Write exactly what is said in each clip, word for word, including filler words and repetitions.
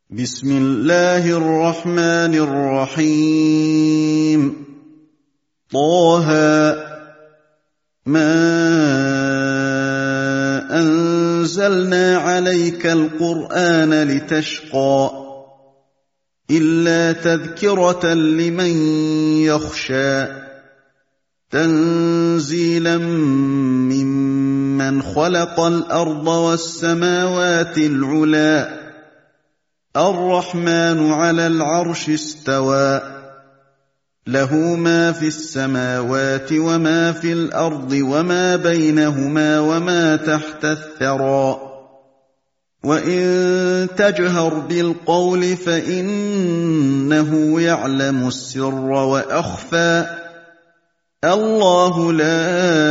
بسم الله الرحمن الرحيم طه ما أنزلنا عليك القرآن لتشقى إلا تذكرة لمن يخشى تنزيلا ممن خلق الأرض والسماوات العلى الرحمن على العرش استوى له ما في السماوات وما في الأرض وما بينهما وما تحت الثرى وإن تجهر بالقول فإنه يعلم السر وأخفى الله لا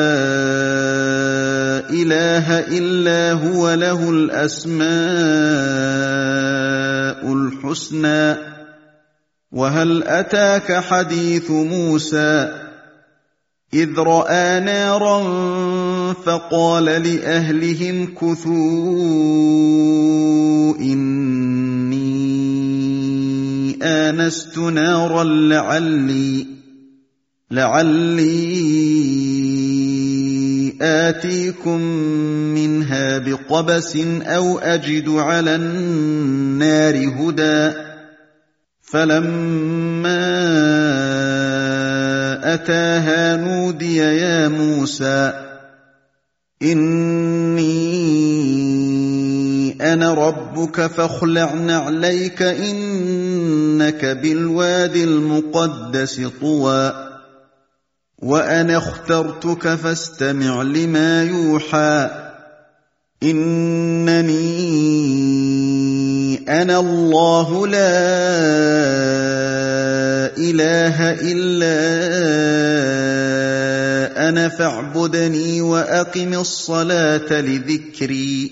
إله إلا هو له الأسماء الحسنى وهل أتاك حديث موسى إذ رأى نارا فقال لأهلهم كثوا إني آنست نارا لعلي لعلي آتيكم منها بقبس أو أجد على النار هدى فلما أتاها نودي يا موسى إني أنا ربك فاخلع نعليك إنك بالوادي المقدس طوى وأنا اخترتك فاستمع لما يوحى إنني أنا الله لا إله إلا أنا فاعبدني وأقم الصلاة لذكري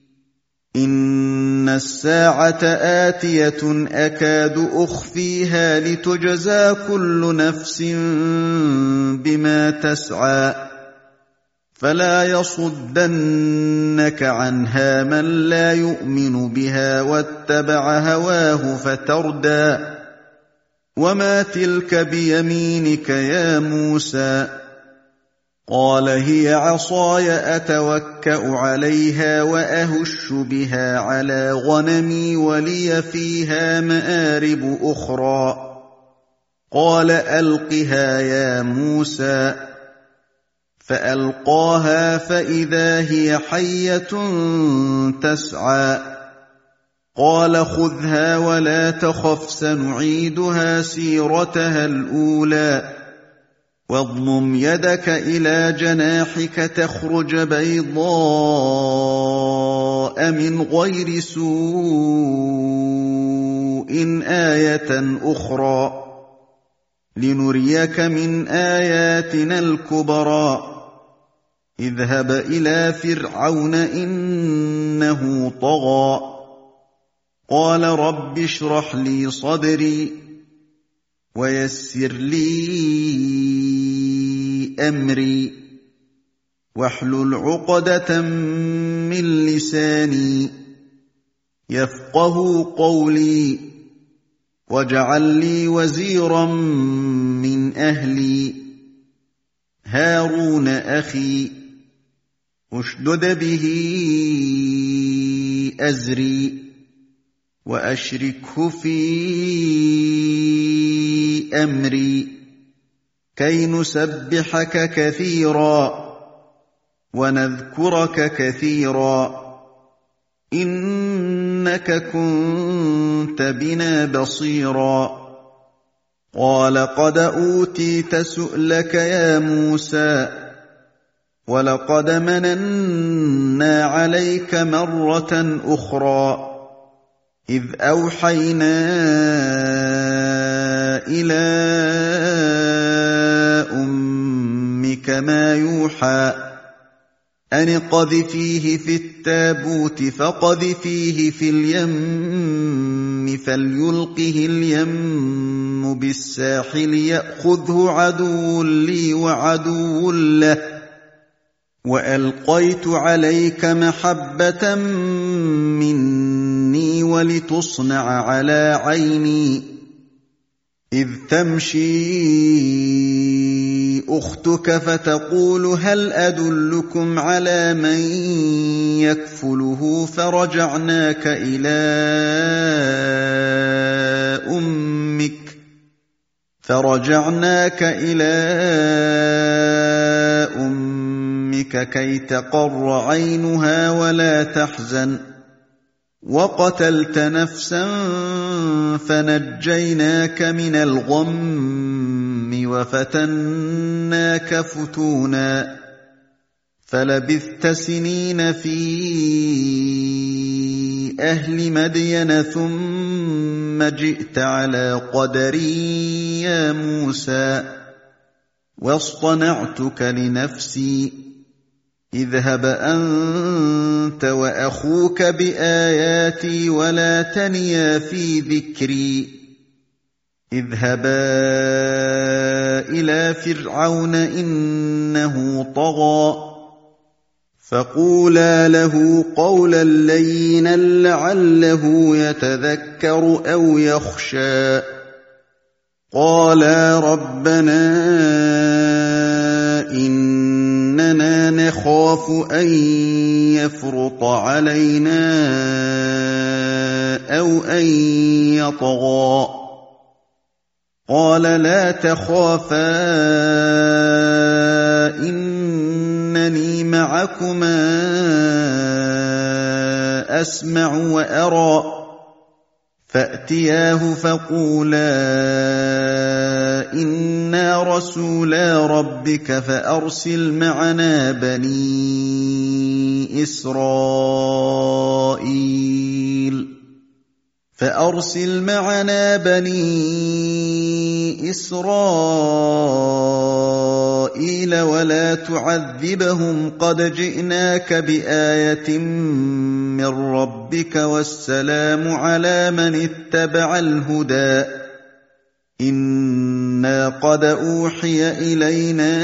إن الساعة آتية أكاد أخفيها لتجزى كل نفس بما تسعى فلا يصدنك عنها من لا يؤمن بها واتبع هواه فتردى وما تلك بيمينك يا موسى قال هي عصاي أتوكأ عليها وأهش بها على غنمي ولي فيها مآرب أخرى قال ألقها يا موسى فألقاها فإذا هي حية تسعى قال خذها ولا تخف سنعيدها سيرتها الأولى واضمم يدك إلى جناحك تخرج بيضاء من غير سوء آية أخرى لنريك من آياتنا الكبرى اذهب إلى فرعون إنه طغى قال رب اشرح لي صدري ويسر لي أمري واحلل عقدة من لساني يفقه قولي واجعل لي وزيرا من أهلي هارون أخي اشدد به أزري وأشركه في أمري كي نسبحك كثيرا ونذكرك كثيرا إنك كنت بنا بصيرا قال قد أوتيت سؤلك يا موسى ولقد مننا عليك مرة أخرى إذ أوحينا إلى أمك ما يوحى أن اقذفيه في التابوت فاقذفيه في اليم فليلقه اليم بالساحل يأخذه عدو لي وعدو له وألقيت عليك محبة مني ولتصنع على عيني إذ تمشي أختك فتقول هل أدلكم على من يكفله فرجعناك إلى أمك فرجعناك إلى أمك كي تقر عينها ولا تحزن وقتلت نفسا فنجيناك من الغم وفتناك فتونا فلبثت سنين في أهل مدين ثم جئت على قدري يا موسى واصطنعتك لنفسي اذهب أنت وأخوك بآياتي ولا تنيا في ذكري اذهبا إلى فرعون إنه طغى فقولا له قولا لينا لعله يتذكر أو يخشى قالا ربنا إننا نخاف أن يفرط علينا أو أن يطغى قال لا تخافا إنني معكما أسمع وأرى فأتياه فقولا إنا رسولا ربك فأرسل معنا بني إسرائيل فأرسل معنا بني إسرائيل ولا تعذبهم قد جئناك بآية من ربك والسلام على من اتبع الهدى إنا قد أوحي إلينا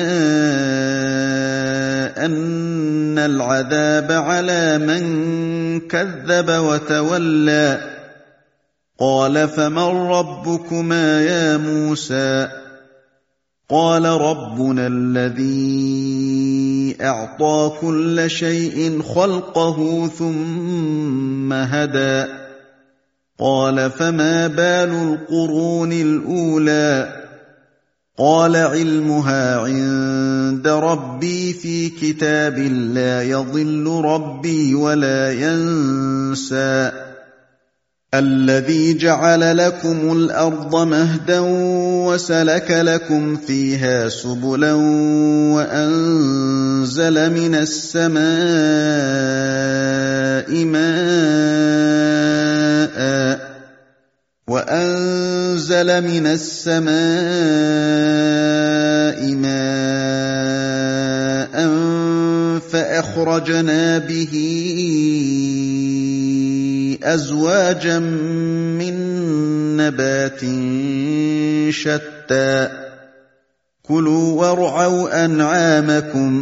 أن العذاب على من كذب وتولى قال فمن ربكما يا موسى قال ربنا الذي أعطى كل شيء خلقه ثم هدى قال فما بال القرون الأولى قال علمها عند ربي في كتاب لا يضل ربي ولا ينسى الذي جعل لكم الأرض مهدا وسلك لكم فيها سبلا وأنزل من السماء ماء وأنزل من السماء ماء فأخرجنا به أزواجا من نبات شتى كلوا وارعوا أنعامكم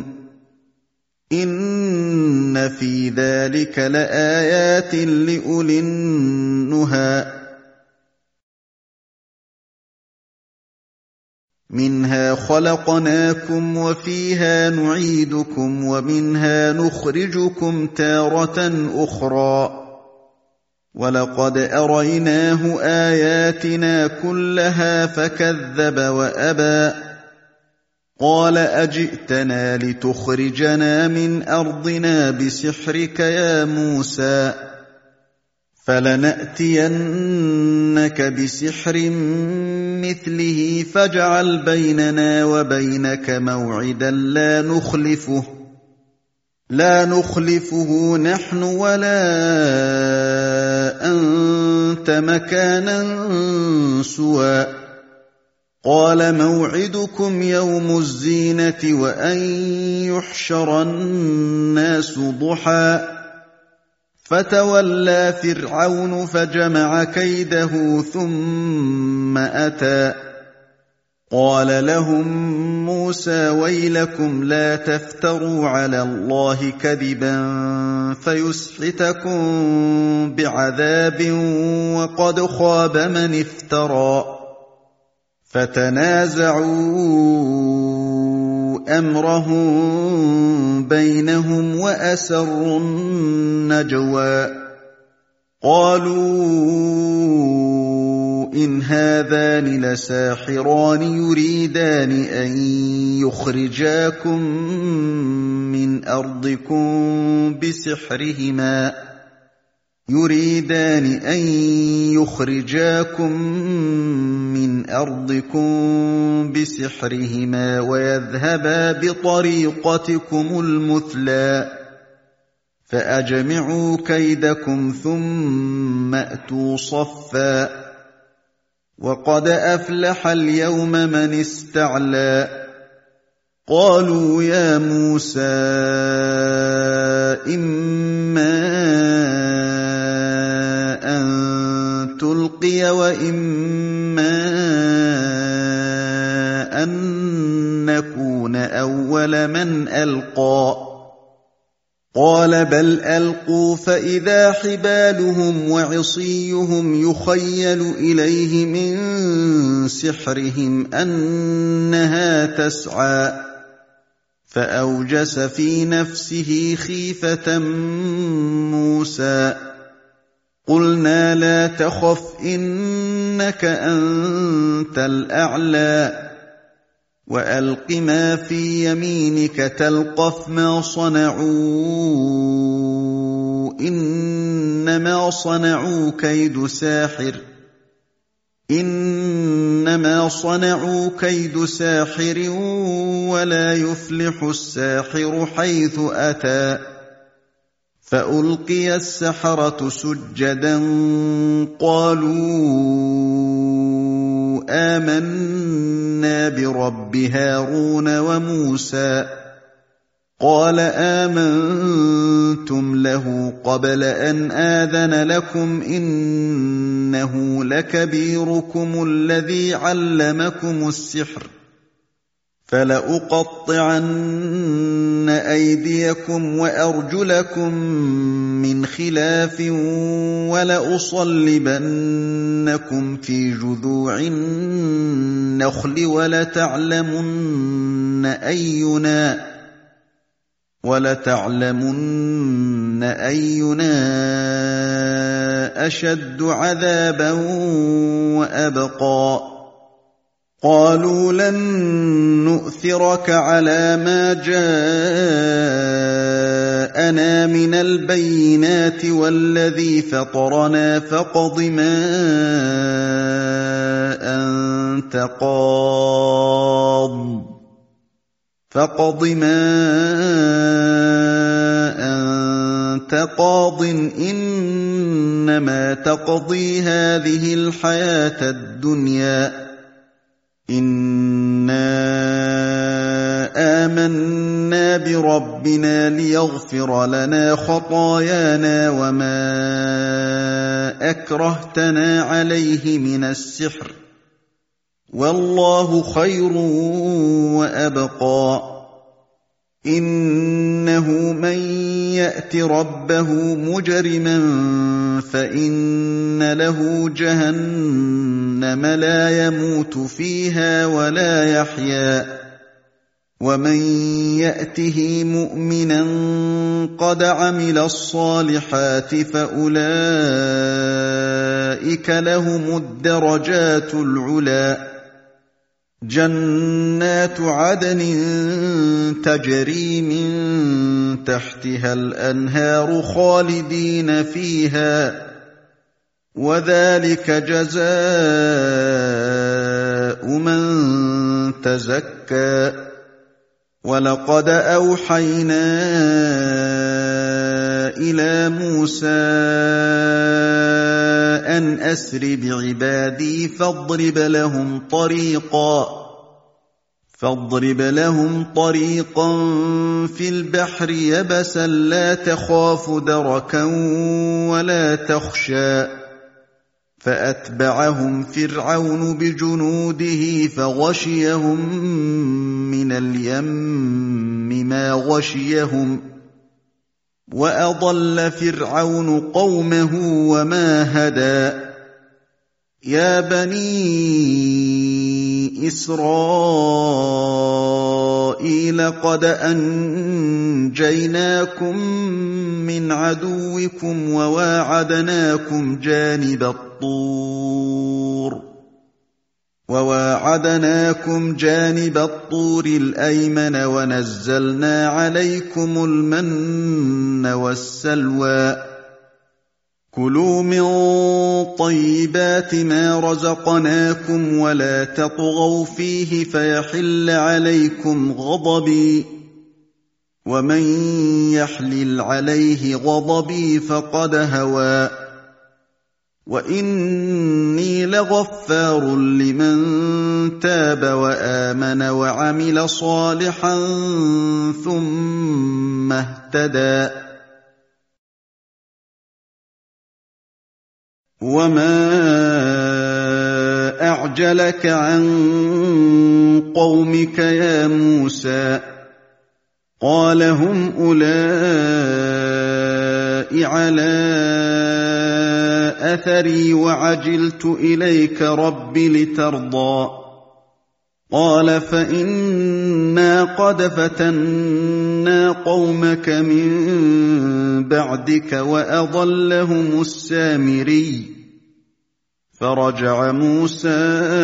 إن في ذلك لآيات لأولي النهى منها خلقناكم وفيها نعيدكم ومنها نخرجكم تارة أخرى ولقد أريناه آياتنا كلها فكذب وأبى قال أجئتنا لتخرجنا من أرضنا بسحرك يا موسى فلنأتينك بسحر مثله فاجعل بيننا وبينك موعدا لا نخلفه لا نخلفه نحن ولا أنت مكانا سوى قال موعدكم يوم الزينة وأن يحشر الناس ضحى فتولى فرعون فجمع كيده ثم أتى قال لهم موسى ويلكم لا تفتروا على الله كذبا فيسحتكم بعذاب وقد خاب من افترى فتنازعوا أمرهم بينهم وأسروا النجوى قالوا إن هذان لساحران يريدان أن يخرجاكم من أرضكم بسحرهما يريدان أن يخرجاكم من أرضكم بسحرهما ويذهبا بطريقتكم المثلى فأجمعوا كيدكم ثم أتوا صفا وقد أفلح اليوم من استعلى قالوا يا موسى إما أن تلقي وإما أن نكون أول من ألقى قال بل ألقوا فإذا حبالهم وعصيهم يخيل إليه من سحرهم أنها تسعى فأوجس في نفسه خيفة موسى قلنا لا تخف إنك أنت الأعلى وألق ما في يمينك تلقف ما صنعوا إنما صنعوا كيد ساحر إنما صنعوا كيد ساحر ولا يفلح الساحر حيث أتى فألقي السحرة سجدا قالوا آمنا برب هارون وموسى قال آمنتم له قبل أن آذن لكم إنه لكبيركم الذي علمكم السحر فلأقطعن أيديكم وأرجلكم من خلاف ولأصلبنكم في جذوع النخل ولتعلمن أينا ولتعلمن أينا أشد عذابا وأبقى قالوا لن نؤثرك على ما جاءنا من البينات والذي فطرنا فاقض ما أنت قاض فاقض ما أنت قاض إنما تقضي هذه الحياة الدنيا إنا آمنا بربنا ليغفر لنا خطايانا وما أكرهتنا عليه من السحر والله خير وأبقى إنه من يأت ربه مجرما فإن له جهنم لا يموت فيها ولا يحيا ومن يأته مؤمنا قد عمل الصالحات فأولئك لهم الدرجات العلى جنات عدن تجري من تحتها الأنهار خالدين فيها وذلك جزاء من تزكى ولقد أوحينا إلى موسى أن أسر بعبادي فاضرب لهم طريقا فاضرب لهم طريقا في البحر يبسا لا تخاف دركا ولا تخشى فأتبعهم فرعون بجنوده فغشيهم من اليم ما غشيهم وأضل فرعون قومه وما هدى يا بني إسرائيل قد أنجيناكم من عدوكم وواعدناكم جانب الطور وواعدناكم جانب الطور الأيمن ونزلنا عليكم المن والسلوى كلوا من طيبات ما رزقناكم ولا تطغوا فيه فيحل عليكم غضبي ومن يحلل عليه غضبي فقد هوى وإني لغفار لمن تاب وآمن وعمل صالحا ثم اهتدى وما أعجلك عن قومك يا موسى قال هم أولئك على أثري وعجلت إليك رب لترضى قال فإنا قد فتنا قومك من بعدك وأضلهم السامري فرجع موسى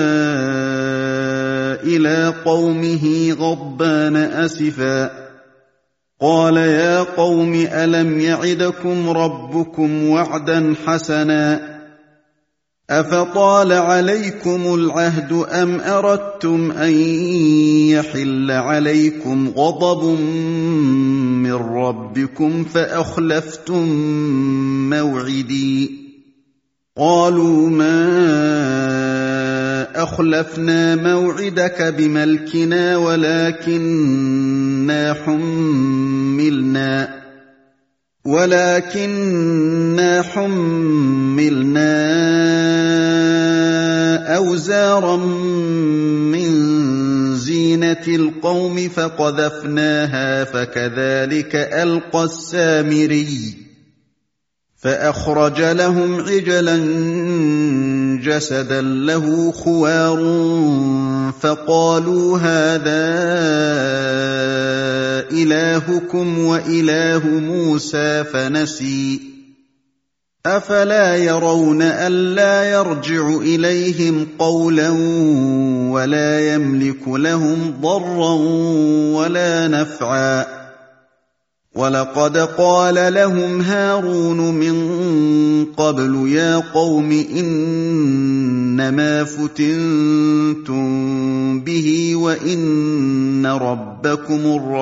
إلى قومه غضبان أسفا قال يا قوم ألم يعدكم ربكم وعدا حسنا أفطال عليكم العهد أم أردتم أن يحل عليكم غضب من ربكم فأخلفتم موعدي قالوا ما أخلفنا موعدك بملكنا ولكننا حملنا ولكننا حملنا أوزارا من زينة القوم فقذفناها فكذلك ألقى السامري فأخرج لهم عجلا جسدا له خوار فقالوا هذا إلهكم وإله موسى فنسي أفلا يرون ألا يرجع إليهم قولا ولا يملك لهم ضرا ولا نفعا ولقد قال لهم هارون من قبل يا قوم إنما فتنتم به وإن ربكم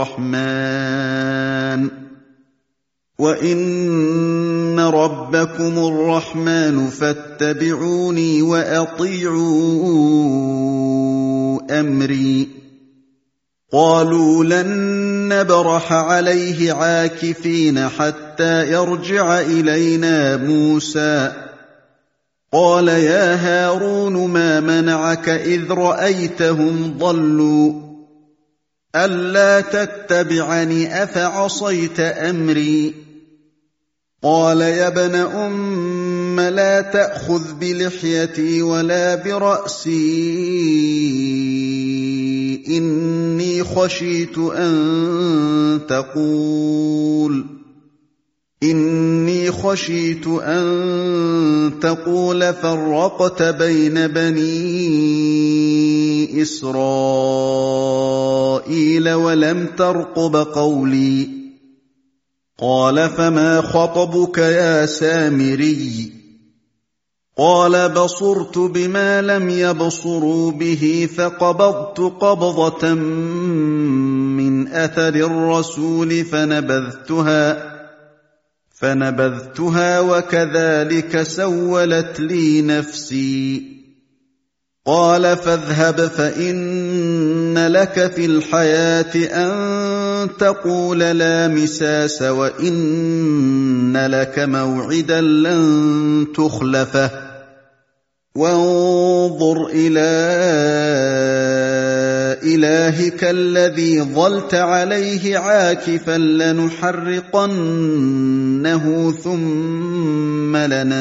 الرحمن وإن ربكم الرحمن فاتبعوني وأطيعوا أمري قالوا لن نبرح عليه عاكفين حتى يرجع إلينا موسى قال يا هارون ما منعك إذ رأيتهم ضلوا ألا تتبعني أفعصيت أمري قال يا ابن أم لا تأخذ بلحيتي ولا برأسي إني خشيت أن تقول إني خشيت أن تقول فرقت بين بني إسرائيل ولم ترقب قولي قال فما خطبك يا سامري قال بصرت بما لم يبصروا به فقبضت قبضة من أثر الرسول فنبذتها فنبذتها وكذلك سولت لي نفسي قال فاذهب فإن لك في الحياة أن تقول لا مساس وإن لك موعدا لن تخلفه وانظُرْ إِلَىٰ إِلَٰهِكَ الَّذِي ظَلْتَ عَلَيْهِ عَاكِفًا لَّنُحَرِّقَنَّهُ ثُمَّ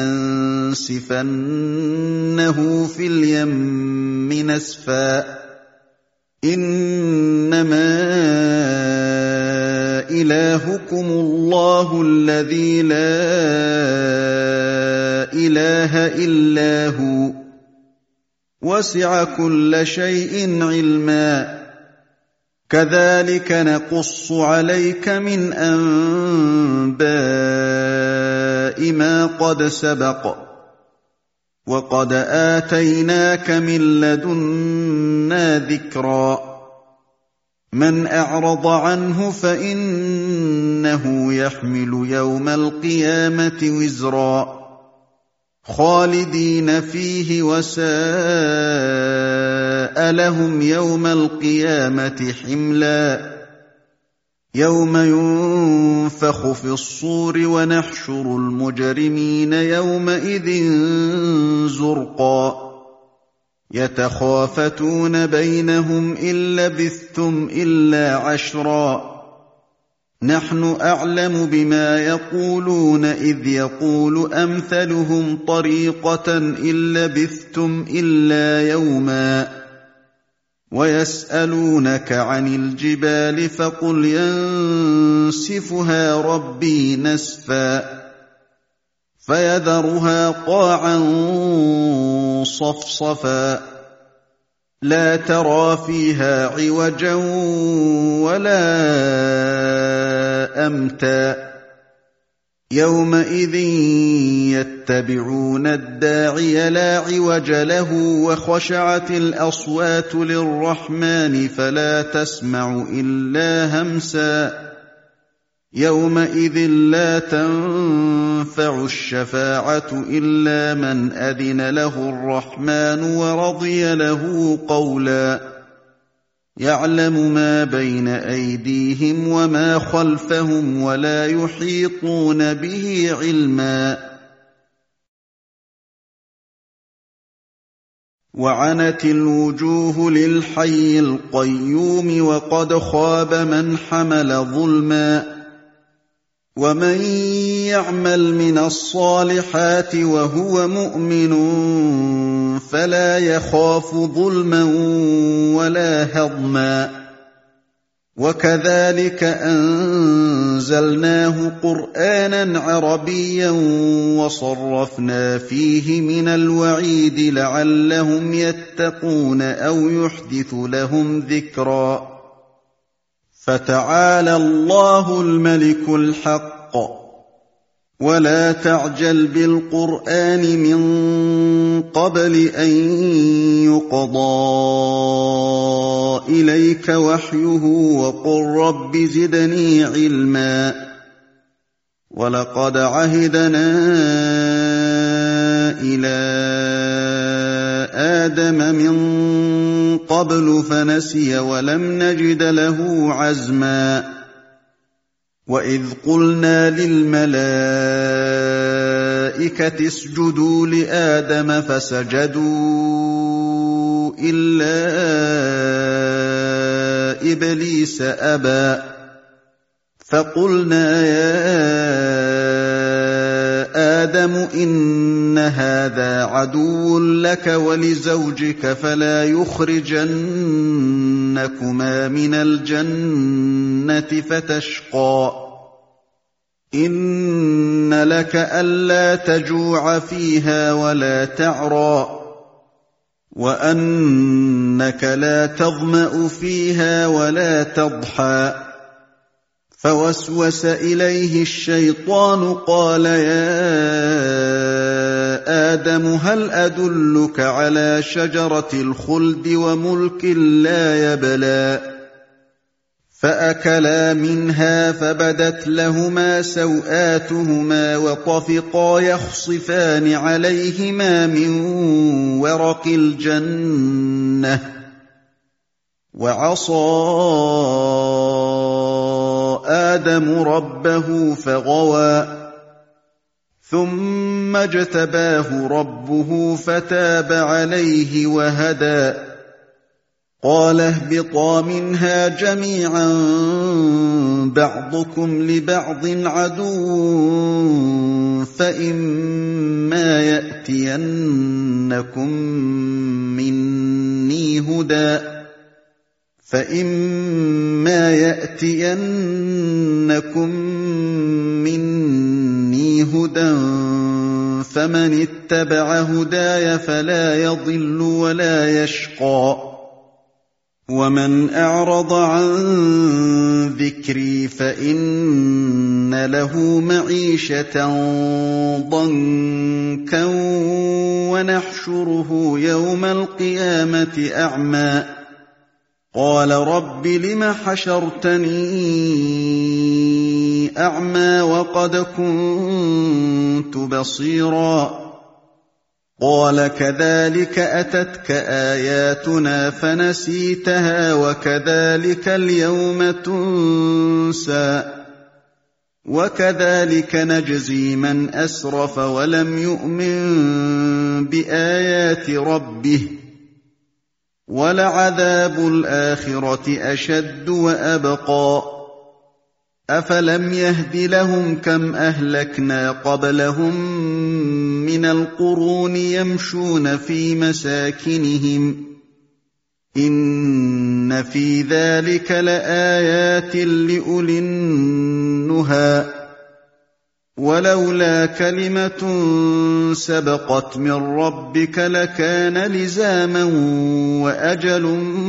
لَنَنسِفَنَّهُ فِي الْيَمِّ نَسْفًا إِنَّمَا إِلَٰهُكُمُ اللَّهُ الَّذِي لَا إِلَٰهَ إِلَّا هُوَ وَسِعَ كُلَّ شَيْءٍ عِلْمًا كَذَٰلِكَ نَقُصُّ عَلَيْكَ مِنْ أَنبَاءِ مَا قَدْ سَبَقَ وَقَدْ آتَيْنَاكَ مِن لَّدُنَّا ذِكْرًا مَّنْ أَعْرَضَ عَنْهُ فَإِنَّهُ يَحْمِلُ يَوْمَ الْقِيَامَةِ وِزْرًا خَالِدِينَ فِيهِ وَسَاءَ لَهُمْ يَوْمَ الْقِيَامَةِ حِمْلًا يَوْمَ يُنفَخُ فِي الصُّورِ وَنَحْشُرُ الْمُجْرِمِينَ يَوْمَئِذٍ زُرْقًا يَتَخَافَتُونَ بَيْنَهُمْ إِن لَّبِثْتُمْ إِلَّا عَشْرًا نَّحْنُ أَعْلَمُ بِمَا يَقُولُونَ إِذْ يَقُولُ أَمْثَلُهُمْ طَرِيقَةً إِن لَّبِثْتُمْ إِلَّا يَوْمًا وَيَسْأَلُونَكَ عَنِ الْجِبَالِ فَقُلْ يَنسِفُهَا رَبِّي نَسْفًا فَيَذَرُهَا قَاعًا صَفْصَفًا لَّا تَرَىٰ فِيهَا عِوَجًا وَلَا أَمْتًا يَوْمَئِذٍ يَتَّبِعُونَ الدَّاعِيَ لَا عِوَجَ لَهُ وَخَشَعَتِ الْأَصْوَاتُ لِلرَّحْمَٰنِ فَلَا تَسْمَعُ إِلَّا هَمْسًا يَوْمَئِذٍ لَّا تَنفَعُ الشَّفَاعَةُ إِلَّا مَنْ أَذِنَ لَهُ الرَّحْمَٰنُ وَرَضِيَ لَهُ قَوْلًا يَعْلَمُ مَا بَيْنَ أَيْدِيهِمْ وَمَا خَلْفَهُمْ وَلَا يُحِيطُونَ بِهِ عِلْمًا وَعَنَتِ الْوُجُوهُ لِلْحَيِّ الْقَيُّومِ وَقَدْ خَابَ مَنْ حَمَلَ ظُلْمًا وَمَن يَعْمَلْ مِنَ الصَّالِحَاتِ وَهُوَ مُؤْمِنٌ فَلَا يَخَافُ ظُلْمًا وَلَا هَضْمًا وَكَذَٰلِكَ أَنزَلْنَاهُ قُرْآنًا عَرَبِيًّا وَصَرَّفْنَا فِيهِ مِنَ الْوَعِيدِ لَعَلَّهُمْ يَتَّقُونَ أَوْ يُحْدِثُ لَهُمْ ذِكْرًا فَتَعَالَى اللَّهُ الْمَلِكُ الْحَقُّ وَلَا تَعْجَلْ بِالْقُرْآنِ مِن قَبْلِ أَن يُقْضَىٰ إِلَيْكَ وَحْيُهُ وَقُل رَّبِّ زِدْنِي عِلْمًا وَلَقَدْ عَهِدْنَا إِلَىٰ آدَمَ مِن قَبْلُ فَنَسِيَ وَلَمْ نَجِدْ لَهُ عَزْمًا وَإِذْ قُلْنَا لِلْمَلَائِكَةِ اسْجُدُوا لِآدَمَ فَسَجَدُوا إِلَّا إِبْلِيسَ أَبَىٰ فَقُلْنَا يَا آدَمُ إِنَّ هَٰذَا عَدُوٌّ لَّكَ وَلِزَوْجِكَ فَلَا يُخْرِجَنَّكُمَا مِنَ الْجَنَّةِ فَتَشْقَىٰ إِنَّ لَكَ أَلَّا تَجُوعَ فِيهَا وَلَا تَعْرَىٰ وَأَنَّكَ لَا تَظْمَأُ فِيهَا وَلَا تَضْحَىٰ فَوَسْوَسَ إِلَيْهِ الشَّيْطَانُ قَالَ يَا آدَمُ هَلْ أَدُلُّكَ عَلَىٰ شَجَرَةِ الْخُلْدِ وَمُلْكٍ لَّا يَبْلَىٰ فَأَكَلَا مِنْهَا فَبَدَتْ لَهُمَا سَوْآتُهُمَا وَطَفِقَا يَخْصِفَانِ عَلَيْهِمَا مِن وَرَقِ الْجَنَّةِ وَعَصَىٰ آدَمُ رَبَّهُ فَغَوَىٰ ثم اجتباه ربه فتاب عليه وهدى قال اهبطا منها جميعا بعضكم لبعض عدو فإما يأتينكم مني هدى فإما يأتينكم مني هدى فمن اتبع هداي فلا يضل ولا يشقى ومن أعرض عن ذكري فإن له معيشة ضنكا ونحشره يوم القيامة أعمى قال رب لم حشرتني أعمى وقد كنت بصيرا قال كذلك أتتك آياتنا فنسيتها وكذلك اليوم تنسى وكذلك نجزي من أسرف ولم يؤمن بآيات ربه ولعذاب الآخرة أشد وأبقى أفلم يهد لهم كم أهلكنا قبلهم من القرون يمشون في مساكنهم إن في ذلك لآيات لأولي النهى ولولا كلمة سبقت من ربك لكان لزاما وأجل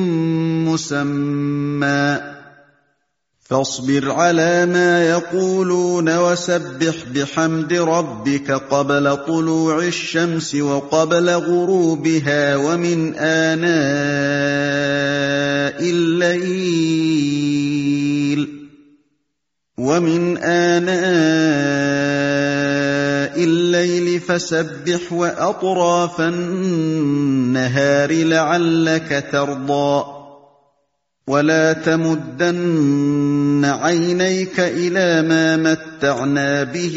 مسمى فاصبر على ما يقولون وسبح بحمد ربك قبل طلوع الشمس وقبل غروبها ومن آناء الليل ومن آناء الليل فسبح وأطراف النهار لعلك ترضى ولا تمدن عينيك إلى ما متعنا به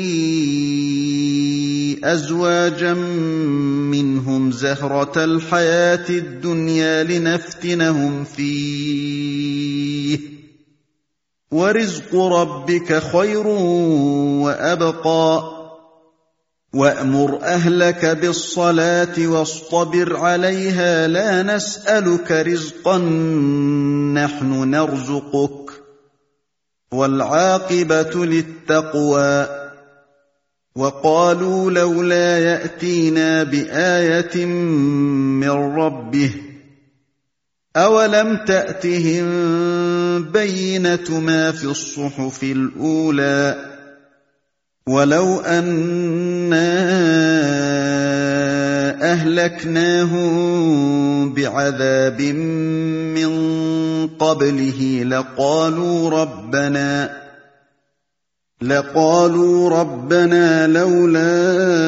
أزواجا منهم زهرة الحياة الدنيا لنفتنهم فيه ورزق ربك خير وأبقى وأمر أهلك بالصلاة واصطبر عليها لا نسألك رزقا نحن نرزقك والعاقبة للتقوى وقالوا لولا يأتينا بآية من ربه أولم تأتهم بينة ما في الصحف الأولى ولو أنا أهلكناهم بعذاب من قبله لقالوا ربنا لقالوا ربنا لولا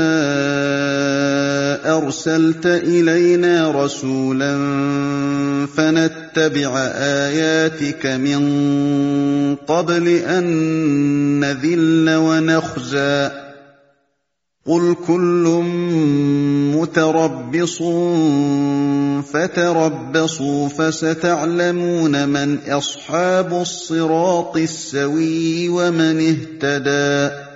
أرسلت إلينا رسولا فنتبع آياتك من قبل أن نذل ونخزى قل كل متربص فتربصوا فستعلمون من أصحاب الصراط السوي ومن اهتدى